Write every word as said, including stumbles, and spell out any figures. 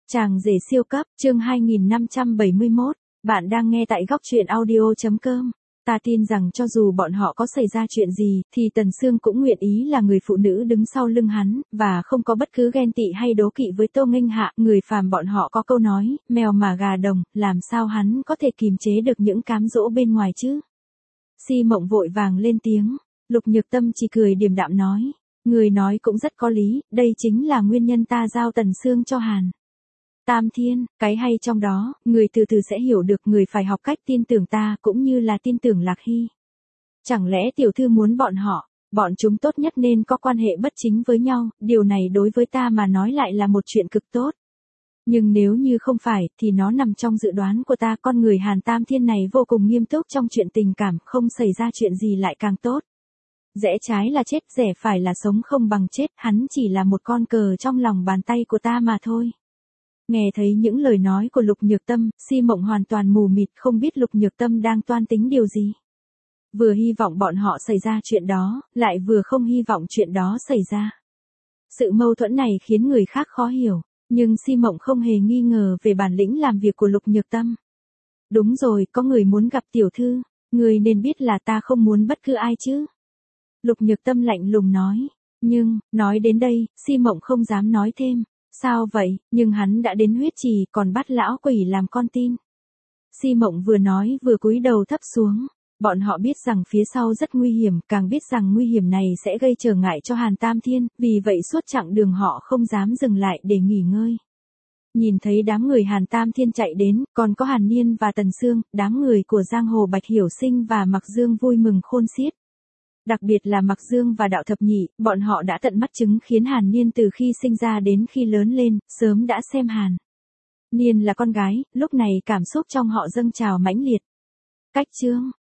Chàng rể siêu cấp, chương hai nghìn năm trăm bảy mươi mốt, bạn đang nghe tại góc truyện audio.com. Ta tin rằng cho dù bọn họ có xảy ra chuyện gì, thì Tần Sương cũng nguyện ý là người phụ nữ đứng sau lưng hắn, và không có bất cứ ghen tị hay đố kỵ với Tô Nghênh Hạ. Người phàm bọn họ có câu nói, mèo mà gà đồng, làm sao hắn có thể kìm chế được những cám dỗ bên ngoài chứ? Si Mộng vội vàng lên tiếng, Lục Nhược Tâm chỉ cười điềm đạm nói, người nói cũng rất có lý, đây chính là nguyên nhân ta giao Tần Sương cho Hàn Tam Thiên. Cái hay trong đó, người từ từ sẽ hiểu được, người phải học cách tin tưởng ta cũng như là tin tưởng Lạc Hy. Chẳng lẽ tiểu thư muốn bọn họ, bọn chúng tốt nhất nên có quan hệ bất chính với nhau, điều này đối với ta mà nói lại là một chuyện cực tốt. Nhưng nếu như không phải, thì nó nằm trong dự đoán của ta, con người Hàn Tam Thiên này vô cùng nghiêm túc trong chuyện tình cảm, không xảy ra chuyện gì lại càng tốt. Rẽ trái là chết, rẽ phải là sống không bằng chết, hắn chỉ là một con cờ trong lòng bàn tay của ta mà thôi. Nghe thấy những lời nói của Lục Nhược Tâm, Si Mộng hoàn toàn mù mịt, không biết Lục Nhược Tâm đang toan tính điều gì. Vừa hy vọng bọn họ xảy ra chuyện đó, lại vừa không hy vọng chuyện đó xảy ra. Sự mâu thuẫn này khiến người khác khó hiểu, nhưng Si Mộng không hề nghi ngờ về bản lĩnh làm việc của Lục Nhược Tâm. Đúng rồi, có người muốn gặp tiểu thư, người nên biết là ta không muốn bất cứ ai chứ. Lục Nhược Tâm lạnh lùng nói, nhưng, nói đến đây, Si Mộng không dám nói thêm. Sao vậy, nhưng hắn đã đến huyết trì còn bắt lão quỷ làm con tin. Si Mộng vừa nói vừa cúi đầu thấp xuống. Bọn họ biết rằng phía sau rất nguy hiểm, càng biết rằng nguy hiểm này sẽ gây trở ngại cho Hàn Tam Thiên, vì vậy suốt chặng đường họ không dám dừng lại để nghỉ ngơi. Nhìn thấy đám người Hàn Tam Thiên chạy đến, còn có Hàn Niên và Tần Sương, đám người của giang hồ Bạch Hiểu Sinh và Mặc Dương vui mừng khôn xiết. Đặc biệt là Mặc Dương và Đạo Thập Nhị, bọn họ đã tận mắt chứng khiến Hàn Niên từ khi sinh ra đến khi lớn lên, sớm đã xem Hàn Niên là con gái, lúc này cảm xúc trong họ dâng trào mãnh liệt. Cách chương,